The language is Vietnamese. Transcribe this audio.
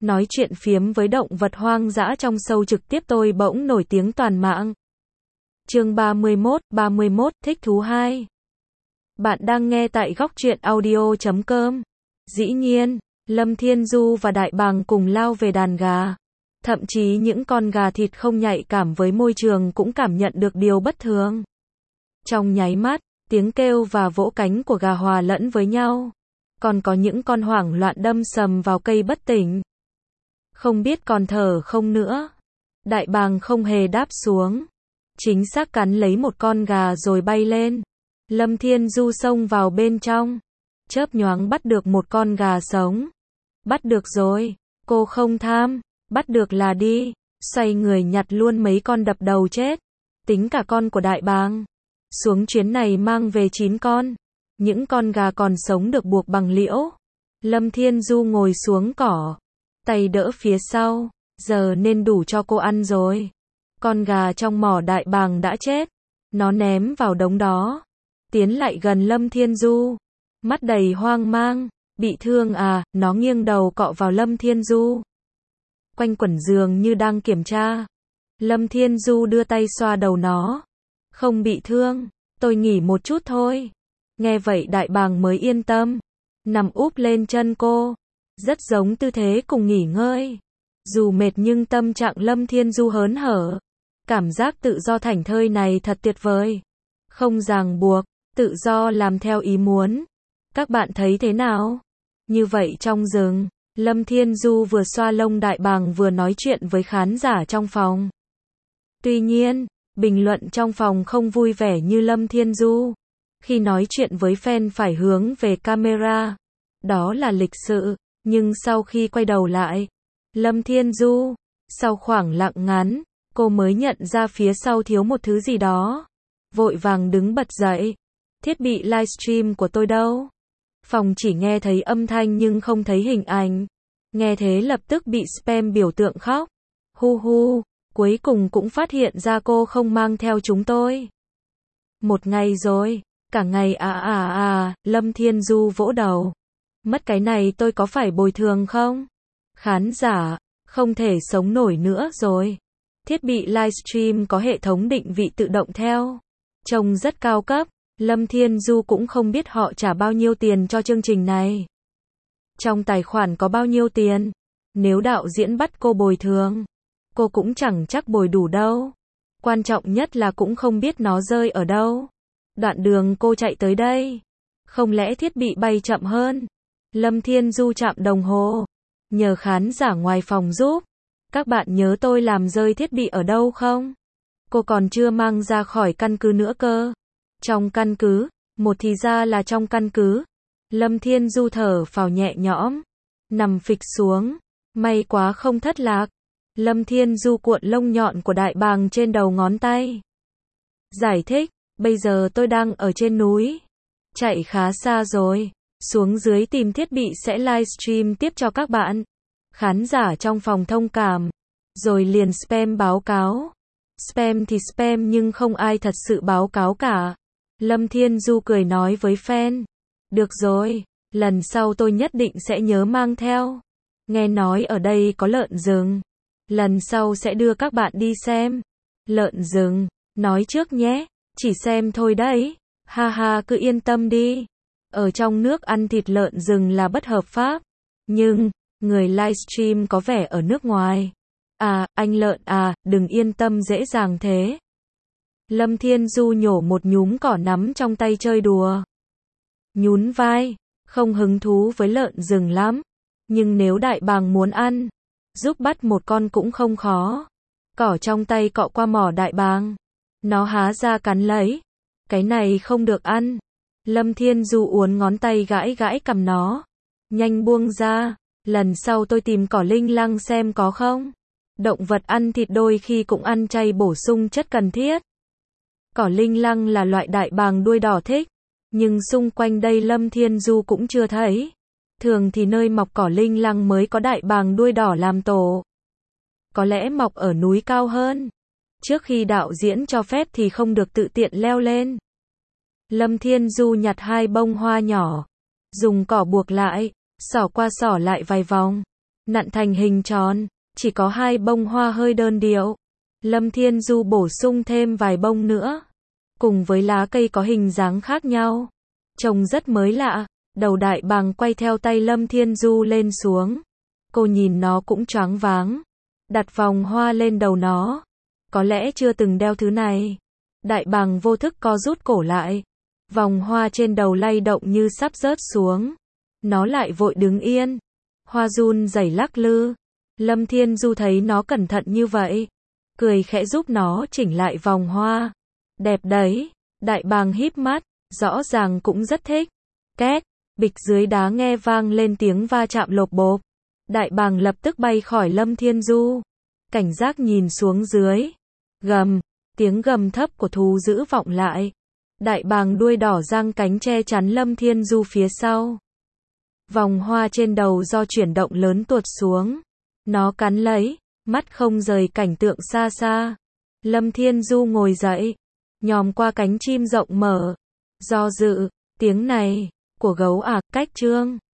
nói chuyện phiếm với động vật hoang dã trong show trực tiếp tôi bỗng nổi tiếng toàn mạng. Chương 31, thích thú 2. Bạn đang nghe tại góc truyện audio.com. Dĩ nhiên, Lâm Thiên Du và Đại Bàng cùng lao về đàn gà. Thậm chí những con gà thịt không nhạy cảm với môi trường cũng cảm nhận được điều bất thường. Trong nháy mắt, tiếng kêu và vỗ cánh của gà hòa lẫn với nhau. Còn có những con hoảng loạn đâm sầm vào cây bất tỉnh. Không biết còn thở không nữa. Đại Bàng không hề đáp xuống. Chính xác cắn lấy một con gà rồi bay lên. Lâm Thiên Du xông vào bên trong. Chớp nhoáng bắt được một con gà sống. Bắt được rồi. Cô không tham. Bắt được là đi. Xoay người nhặt luôn mấy con đập đầu chết. Tính cả con của Đại Bàng. Xuống chuyến này mang về 9 con. Những con gà còn sống được buộc bằng liễu. Lâm Thiên Du ngồi xuống cỏ. Tay đỡ phía sau. Giờ nên đủ cho cô ăn rồi. Con gà trong mỏ Đại Bàng đã chết. Nó ném vào đống đó. Tiến lại gần Lâm Thiên Du. Mắt đầy hoang mang. Bị thương à? Nó nghiêng đầu cọ vào Lâm Thiên Du. Quanh quẩn giường như đang kiểm tra. Lâm Thiên Du đưa tay xoa đầu nó. Không bị thương. Tôi nghỉ một chút thôi. Nghe vậy Đại Bàng mới yên tâm. Nằm úp lên chân cô. Rất giống tư thế cùng nghỉ ngơi. Dù mệt nhưng tâm trạng Lâm Thiên Du hớn hở. Cảm giác tự do thảnh thơi này thật tuyệt vời. Không ràng buộc, tự do làm theo ý muốn. Các bạn thấy thế nào? Như vậy trong rừng, Lâm Thiên Du vừa xoa lông Đại Bàng vừa nói chuyện với khán giả trong phòng. Tuy nhiên, bình luận trong phòng không vui vẻ như Lâm Thiên Du. Khi nói chuyện với fan phải hướng về camera. Đó là lịch sự, nhưng sau khi quay đầu lại, Lâm Thiên Du, sau khoảng lặng ngắn, cô mới nhận ra phía sau thiếu một thứ gì đó. Vội vàng đứng bật dậy. Thiết bị livestream của tôi đâu? Phòng chỉ nghe thấy âm thanh nhưng không thấy hình ảnh. Nghe thế lập tức bị spam biểu tượng khóc. Hu hu, cuối cùng cũng phát hiện ra cô không mang theo chúng tôi. Một ngày rồi, cả ngày Lâm Thiên Du vỗ đầu. Mất cái này tôi có phải bồi thường không? Khán giả, không thể sống nổi nữa rồi. Thiết bị livestream có hệ thống định vị tự động theo. Trông rất cao cấp. Lâm Thiên Du cũng không biết họ trả bao nhiêu tiền cho chương trình này. Trong tài khoản có bao nhiêu tiền. Nếu đạo diễn bắt cô bồi thường, cô cũng chẳng chắc bồi đủ đâu. Quan trọng nhất là cũng không biết nó rơi ở đâu. Đoạn đường cô chạy tới đây. Không lẽ thiết bị bay chậm hơn? Lâm Thiên Du chạm đồng hồ. Nhờ khán giả ngoài phòng giúp. Các bạn nhớ tôi làm rơi thiết bị ở đâu không? Cô còn chưa mang ra khỏi căn cứ nữa cơ. Trong căn cứ, một thì ra là trong căn cứ. Lâm Thiên Du thở phào nhẹ nhõm. Nằm phịch xuống. May quá không thất lạc. Lâm Thiên Du cuộn lông nhọn của Đại Bàng trên đầu ngón tay. Giải thích, bây giờ tôi đang ở trên núi. Chạy khá xa rồi. Xuống dưới tìm thiết bị sẽ livestream tiếp cho các bạn. Khán giả trong phòng thông cảm. Rồi liền spam báo cáo. Spam thì spam nhưng không ai thật sự báo cáo cả. Lâm Thiên Du cười nói với fan. Được rồi, lần sau tôi nhất định sẽ nhớ mang theo. Nghe nói ở đây có lợn rừng. Lần sau sẽ đưa các bạn đi xem. Lợn rừng, nói trước nhé, chỉ xem thôi đấy. Ha ha, cứ yên tâm đi. Ở trong nước ăn thịt lợn rừng là bất hợp pháp. Nhưng, người livestream có vẻ ở nước ngoài. À, anh lợn à, đừng yên tâm dễ dàng thế. Lâm Thiên Du nhổ một nhúm cỏ nắm trong tay chơi đùa. Nhún vai, không hứng thú với lợn rừng lắm. Nhưng nếu Đại Bàng muốn ăn, giúp bắt một con cũng không khó. Cỏ trong tay cọ qua mỏ Đại Bàng. Nó há ra cắn lấy. Cái này không được ăn. Lâm Thiên Du uốn ngón tay gãi gãi cằm nó. Nhanh buông ra. Lần sau tôi tìm cỏ linh lăng xem có không. Động vật ăn thịt đôi khi cũng ăn chay bổ sung chất cần thiết. Cỏ linh lăng là loại Đại Bàng đuôi đỏ thích. Nhưng xung quanh đây Lâm Thiên Du cũng chưa thấy. Thường thì nơi mọc cỏ linh lăng mới có Đại Bàng đuôi đỏ làm tổ. Có lẽ mọc ở núi cao hơn. Trước khi đạo diễn cho phép thì không được tự tiện leo lên. Lâm Thiên Du nhặt 2 bông hoa nhỏ. Dùng cỏ buộc lại. Xỏ qua xỏ lại vài vòng. nặn thành hình tròn, chỉ có 2 bông hoa hơi đơn điệu. Lâm Thiên Du bổ sung thêm vài bông nữa, cùng với lá cây có hình dáng khác nhau, trông rất mới lạ. Đầu đại bàng quay theo tay Lâm Thiên Du lên xuống. Cô nhìn nó cũng choáng váng, đặt vòng hoa lên đầu nó. Có lẽ chưa từng đeo thứ này. Đại bàng vô thức co rút cổ lại. Vòng hoa trên đầu lay động như sắp rớt xuống. Nó lại vội đứng yên. Hoa run rẩy lắc lư. Lâm Thiên Du thấy nó cẩn thận như vậy, cười khẽ giúp nó chỉnh lại vòng hoa. Đẹp đấy. Đại bàng híp mắt, rõ ràng cũng rất thích. Két, bịch dưới đá nghe vang lên tiếng va chạm lộp bộp. Đại bàng lập tức bay khỏi Lâm Thiên Du. Cảnh giác nhìn xuống dưới. Gầm, tiếng gầm thấp của thú dữ vọng lại. Đại bàng đuôi đỏ giang cánh che chắn Lâm Thiên Du phía sau. Vòng hoa trên đầu do chuyển động lớn tuột xuống. Nó cắn lấy, mắt không rời cảnh tượng xa xa. Lâm Thiên Du ngồi dậy, nhòm qua cánh chim rộng mở. Do dự, tiếng này, của gấu cách Trương.